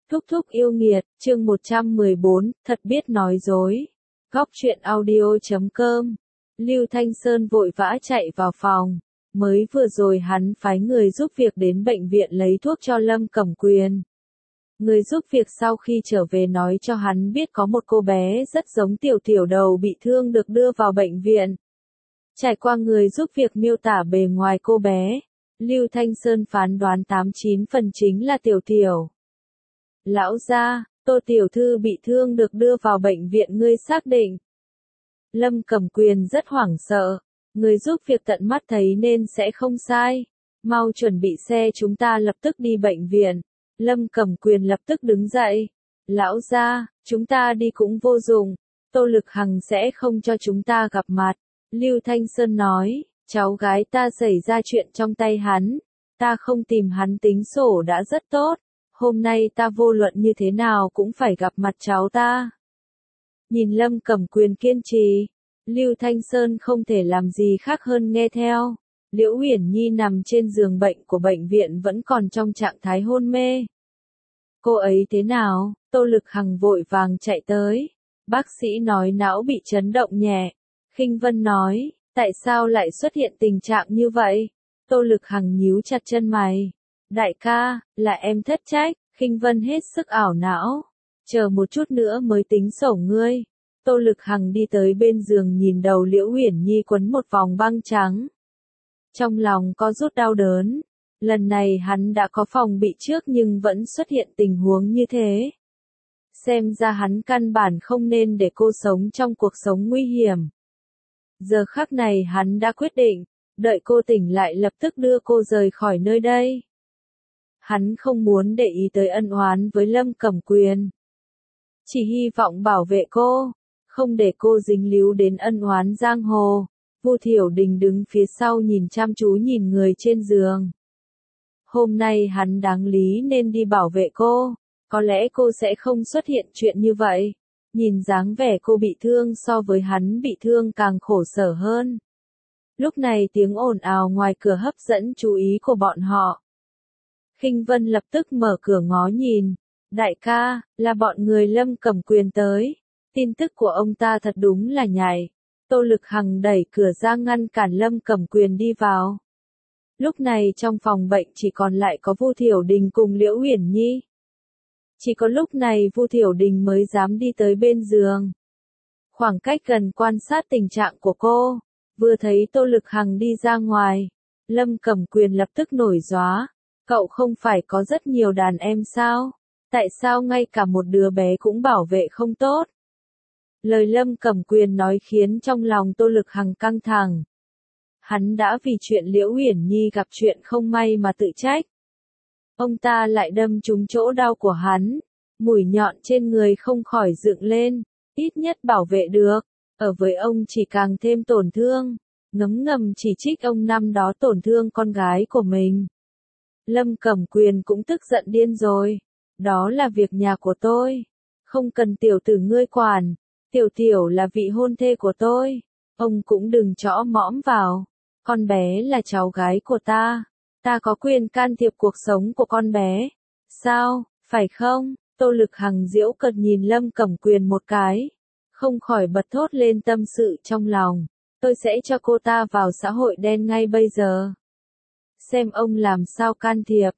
Thúc thúc yêu nghiệt, chương 114, thật biết nói dối. Góc truyện audio.com. Lưu Thanh Sơn vội vã chạy vào phòng. Mới vừa rồi hắn phái người giúp việc đến bệnh viện lấy thuốc cho Lâm Cẩm Quyền. Người giúp việc sau khi trở về nói cho hắn biết có một cô bé rất giống Tiểu Tiểu đầu bị thương được đưa vào bệnh viện. Trải qua người giúp việc miêu tả bề ngoài cô bé, Lưu Thanh Sơn phán đoán 89 phần chính là Tiểu Tiểu. Lão gia, Tô tiểu thư bị thương được đưa vào bệnh viện, ngươi xác định. Lâm Cẩm Quyền rất hoảng sợ, người giúp việc tận mắt thấy nên sẽ không sai. Mau chuẩn bị xe, chúng ta lập tức đi bệnh viện. Lâm Cẩm Quyền lập tức đứng dậy. Lão gia, chúng ta đi cũng vô dụng, Tô Lực Hằng sẽ không cho chúng ta gặp mặt. Lưu Thanh Sơn nói, cháu gái ta xảy ra chuyện trong tay hắn, ta không tìm hắn tính sổ đã rất tốt. Hôm nay ta vô luận như thế nào cũng phải gặp mặt cháu ta. Nhìn Lâm Cẩm Quyền kiên trì, Lưu Thanh Sơn không thể làm gì khác hơn nghe theo. Liễu Uyển Nhi nằm trên giường bệnh của bệnh viện vẫn còn trong trạng thái hôn mê. Cô ấy thế nào? Tô Lực Hằng vội vàng chạy tới. Bác sĩ nói não bị chấn động nhẹ. Khinh Vân nói, tại sao lại xuất hiện tình trạng như vậy? Tô Lực Hằng nhíu chặt chân mày. Đại ca, là em thất trách. Khinh Vân hết sức ảo não. Chờ một chút nữa mới tính sổ ngươi. Tô Lực Hằng đi tới bên giường nhìn đầu Liễu Uyển Nhi quấn một vòng băng trắng. Trong lòng có rút đau đớn. Lần này hắn đã có phòng bị trước nhưng vẫn xuất hiện tình huống như thế. Xem ra hắn căn bản không nên để cô sống trong cuộc sống nguy hiểm. Giờ khắc này hắn đã quyết định, đợi cô tỉnh lại lập tức đưa cô rời khỏi nơi đây. Hắn không muốn để ý tới ân oán với Lâm Cẩm Quyền. Chỉ hy vọng bảo vệ cô, không để cô dính líu đến ân oán giang hồ. Vu Thiểu Đình đứng phía sau nhìn chăm chú nhìn người trên giường. Hôm nay hắn đáng lý nên đi bảo vệ cô, có lẽ cô sẽ không xuất hiện chuyện như vậy. Nhìn dáng vẻ cô bị thương so với hắn bị thương càng khổ sở hơn. Lúc này tiếng ồn ào ngoài cửa hấp dẫn chú ý của bọn họ. Khinh Vân lập tức mở cửa ngó nhìn. Đại ca, là bọn người Lâm Cẩm Quyền tới. Tin tức của ông ta thật đúng là nhạy. Tô Lực Hằng đẩy cửa ra ngăn cản Lâm Cẩm Quyền đi vào. Lúc này trong phòng bệnh chỉ còn lại có Vu Thiểu Đình cùng Liễu Uyển Nhi. Chỉ có lúc này Vu Thiểu Đình mới dám đi tới bên giường. Khoảng cách gần quan sát tình trạng của cô, vừa thấy Tô Lực Hằng đi ra ngoài, Lâm Cẩm Quyền lập tức nổi gióa. Cậu không phải có rất nhiều đàn em sao? Tại sao ngay cả một đứa bé cũng bảo vệ không tốt? Lời Lâm Cẩm Quyền nói khiến trong lòng Tô Lực Hằng căng thẳng. Hắn đã vì chuyện Liễu Uyển Nhi gặp chuyện không may mà tự trách. Ông ta lại đâm trúng chỗ đau của hắn. Mũi nhọn trên người không khỏi dựng lên. Ít nhất bảo vệ được. Ở với ông chỉ càng thêm tổn thương. Ngấm ngầm chỉ trích ông năm đó tổn thương con gái của mình. Lâm Cẩm Quyền cũng tức giận điên rồi. Đó là việc nhà của tôi. Không cần tiểu tử ngươi quản. Tiểu Tiểu là vị hôn thê của tôi. Ông cũng đừng chõ mõm vào. Con bé là cháu gái của ta. Ta có quyền can thiệp cuộc sống của con bé. Sao, phải không? Tô Lực Hằng giễu cợt nhìn Lâm Cẩm Quyền một cái. Không khỏi bật thốt lên tâm sự trong lòng. Tôi sẽ cho cô ta vào xã hội đen ngay bây giờ. Xem ông làm sao can thiệp.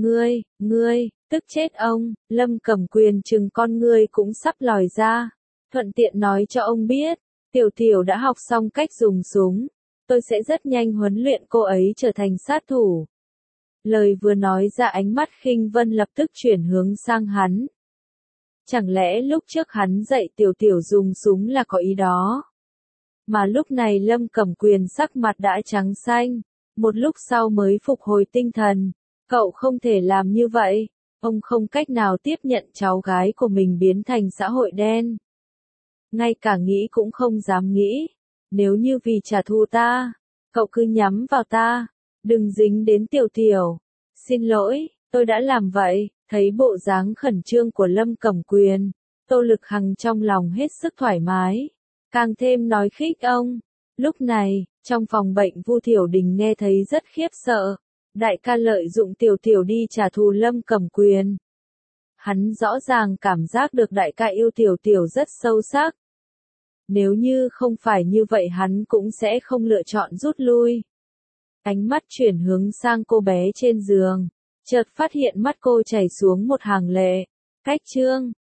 Ngươi, tức chết ông. Lâm Cẩm Quyền chừng con ngươi cũng sắp lòi ra. Thuận tiện nói cho ông biết, Tiểu Tiểu đã học xong cách dùng súng. Tôi sẽ rất nhanh huấn luyện cô ấy trở thành sát thủ. Lời vừa nói ra ánh mắt Khinh Vân lập tức chuyển hướng sang hắn. Chẳng lẽ lúc trước hắn dạy Tiểu Tiểu dùng súng là có ý đó? Mà lúc này Lâm Cẩm Quyền sắc mặt đã trắng xanh. Một lúc sau mới phục hồi tinh thần. Cậu không thể làm như vậy. Ông không cách nào tiếp nhận cháu gái của mình biến thành xã hội đen. Ngay cả nghĩ cũng không dám nghĩ. Nếu như vì trả thù ta, cậu cứ nhắm vào ta. Đừng dính đến Tiểu Tiểu. Xin lỗi, tôi đã làm vậy. Thấy bộ dáng khẩn trương của Lâm Cẩm Quyền, Tô Lực Hằng trong lòng hết sức thoải mái. Càng thêm nói khích ông. Lúc này, trong phòng bệnh Vu Thiểu Đình nghe thấy rất khiếp sợ. Đại ca lợi dụng Tiểu Tiểu đi trả thù Lâm Cẩm Quyền. Hắn rõ ràng cảm giác được đại ca yêu Tiểu Tiểu rất sâu sắc. Nếu như không phải như vậy hắn cũng sẽ không lựa chọn rút lui. Ánh mắt chuyển hướng sang cô bé trên giường, chợt phát hiện mắt cô chảy xuống một hàng lệ. Cách chương